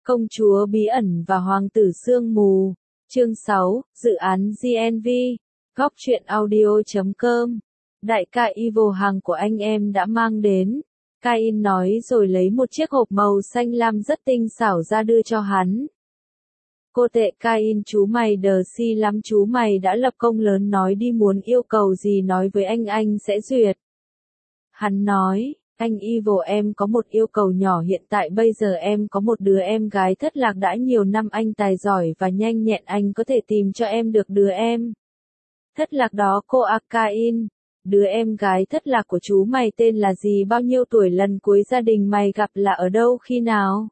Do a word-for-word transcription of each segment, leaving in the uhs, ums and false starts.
Công chúa bí ẩn và hoàng tử sương mù. Chương sáu, dự án giê en vê. Góc truyện audio chấm com. Đại ca Evil hàng của anh em đã mang đến. Kain nói rồi lấy một chiếc hộp màu xanh lam rất tinh xảo ra đưa cho hắn. Cô tệ Kain, chú mày đờ si lắm, chú mày đã lập công lớn, nói đi, muốn yêu cầu gì nói với anh, anh sẽ duyệt. Hắn nói, anh Evil, em có một yêu cầu nhỏ, hiện tại bây giờ em có một đứa em gái thất lạc đã nhiều năm, anh tài giỏi và nhanh nhẹn, anh có thể tìm cho em được đứa em thất lạc đó. Cô à, Kain, đứa em gái thất lạc của chú mày tên là gì, bao nhiêu tuổi, lần cuối gia đình mày gặp là ở đâu, khi nào?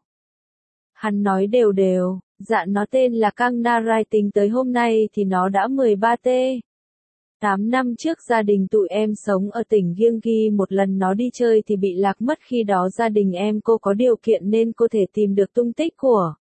Hắn nói đều đều, dạ nó tên là Kang Narai, tính tới hôm nay thì nó đã mười ba t. tám năm trước gia đình tụi em sống ở tỉnh Gyeonggi, một lần nó đi chơi thì bị lạc mất, khi đó gia đình em cô có điều kiện nên cô thể tìm được tung tích của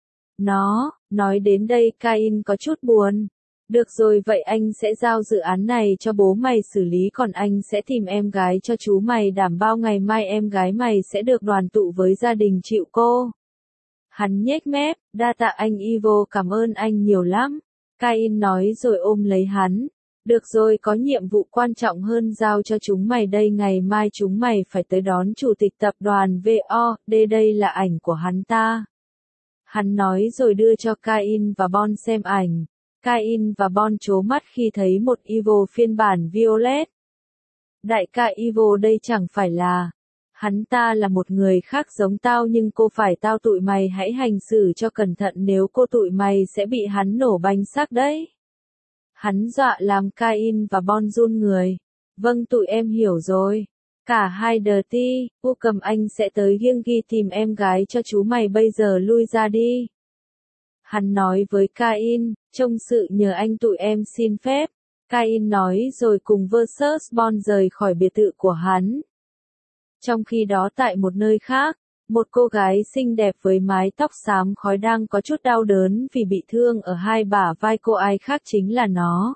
nó. Nói đến đây Kain có chút buồn. Được rồi, vậy anh sẽ giao dự án này cho bố mày xử lý, còn anh sẽ tìm em gái cho chú mày, đảm bảo ngày mai em gái mày sẽ được đoàn tụ với gia đình, chịu cô? Hắn nhếch mép, đa tạ anh Evil, cảm ơn anh nhiều lắm. Kain nói rồi ôm lấy hắn. Được rồi, có nhiệm vụ quan trọng hơn giao cho chúng mày đây, ngày mai chúng mày phải tới đón chủ tịch tập đoàn vê o đê, đây là ảnh của hắn ta. Hắn nói rồi đưa cho Kain và Bon xem ảnh. Kain và Bon trố mắt khi thấy một Evil phiên bản Violet. Đại ca Evil, đây chẳng phải là... Hắn ta là một người khác giống tao, nhưng cô phải tao, tụi mày hãy hành xử cho cẩn thận, nếu cô tụi mày sẽ bị hắn nổ bánh xác đấy. Hắn dọa làm Kain và Bon run người. Vâng, tụi em hiểu rồi. Cả hai đờ ti, u cầm, anh sẽ tới Gyeonggi tìm em gái cho chú mày, bây giờ lui ra đi. Hắn nói với Kain, trông sự nhờ anh, tụi em xin phép. Kain nói rồi cùng versus Bon rời khỏi biệt thự của hắn. Trong khi đó tại một nơi khác, một cô gái xinh đẹp với mái tóc xám khói đang có chút đau đớn vì bị thương ở hai bả vai, cô ai khác chính là nó.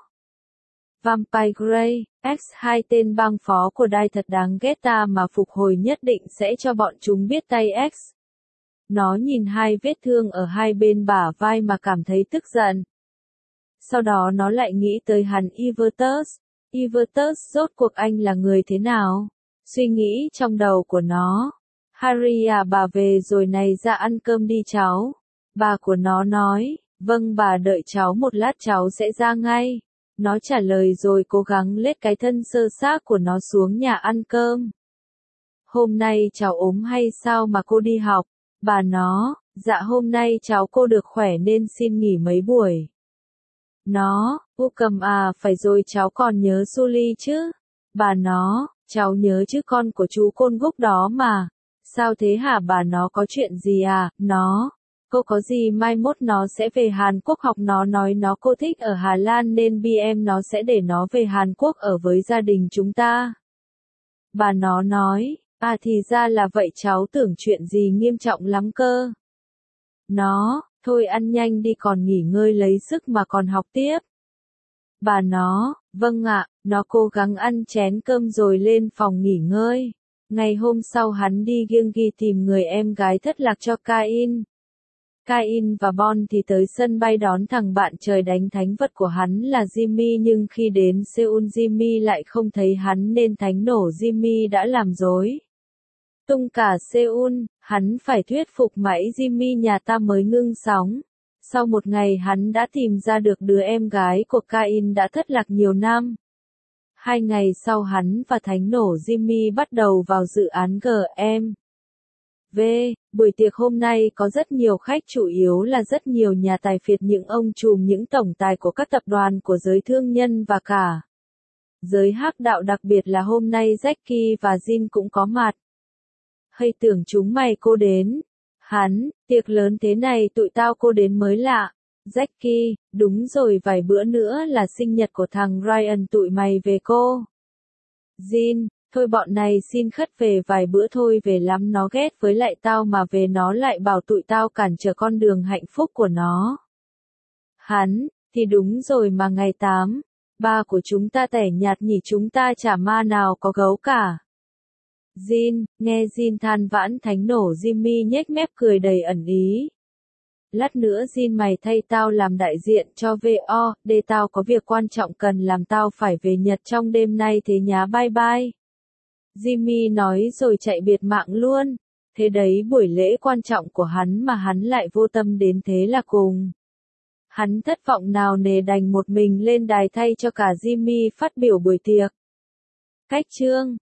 Vampire Grey, X hai tên bang phó của Đai thật đáng ghét, ta mà phục hồi nhất định sẽ cho bọn chúng biết tay X. Nó nhìn hai vết thương ở hai bên bả vai mà cảm thấy tức giận. Sau đó nó lại nghĩ tới hắn Evertus. Evertus, rốt cuộc anh là người thế nào? Suy nghĩ trong đầu của nó. Harry à, bà về rồi này, ra ăn cơm đi cháu. Bà của nó nói, vâng bà, đợi cháu một lát cháu sẽ ra ngay. Nó trả lời rồi cố gắng lết cái thân sơ xác của nó xuống nhà ăn cơm. Hôm nay cháu ốm hay sao mà cô đi học? Bà nó, dạ hôm nay cháu cô được khỏe nên xin nghỉ mấy buổi. Nó, u cầm à, phải rồi, cháu còn nhớ Sully chứ? Bà nó, cháu nhớ chứ, con của chú Côn Gúc đó mà. Sao thế hả bà nó, có chuyện gì à? Nó, cô có gì, mai mốt nó sẽ về Hàn Quốc học, nó nói nó cô thích ở Hà Lan nên bê em nó sẽ để nó về Hàn Quốc ở với gia đình chúng ta. Bà nó nói, à thì ra là vậy, cháu tưởng chuyện gì nghiêm trọng lắm cơ. Nó, thôi ăn nhanh đi, còn nghỉ ngơi lấy sức mà còn học tiếp. Bà nó, vâng ạ, nó cố gắng ăn chén cơm rồi lên phòng nghỉ ngơi. Ngày hôm sau hắn đi Gyeonggi tìm người em gái thất lạc cho Kain. Kain và Bon thì tới sân bay đón thằng bạn trời đánh thánh vật của hắn là Jimmy, nhưng khi đến Seoul Jimmy lại không thấy hắn nên thánh nổ Jimmy đã làm rối tung cả Seoul, hắn phải thuyết phục mãi Jimmy nhà ta mới ngưng sóng. Sau một ngày hắn đã tìm ra được đứa em gái của Kain đã thất lạc nhiều năm. Hai ngày sau hắn và thánh nổ Jimmy bắt đầu vào dự án giê em vê. Buổi tiệc hôm nay có rất nhiều khách, chủ yếu là rất nhiều nhà tài phiệt, những ông trùm, những tổng tài của các tập đoàn của giới thương nhân và cả giới hắc đạo, đặc biệt là hôm nay Jackie và Jin cũng có mặt. Hay tưởng chúng mày cô đến. Hắn, tiệc lớn thế này tụi tao cô đến mới lạ. Jackie, đúng rồi, vài bữa nữa là sinh nhật của thằng Ryan, tụi mày về cô. Jin, thôi bọn này xin khất về vài bữa thôi, về lắm nó ghét với lại tao mà về nó lại bảo tụi tao cản trở con đường hạnh phúc của nó. Hắn, thì đúng rồi mà, ngày tám, ba của chúng ta tẻ nhạt nhỉ, chúng ta chả ma nào có gấu cả. Jin, nghe Jin than vãn, thánh nổ Jimmy nhếch mép cười đầy ẩn ý. Lát nữa Jin mày thay tao làm đại diện cho vê o, để tao có việc quan trọng cần làm, tao phải về Nhật trong đêm nay thế nhá, bye bye. Jimmy nói rồi chạy biệt mạng luôn. Thế đấy, buổi lễ quan trọng của hắn mà hắn lại vô tâm đến thế là cùng. Hắn thất vọng nào nề đành một mình lên đài thay cho cả Jimmy phát biểu buổi tiệc. Cách chương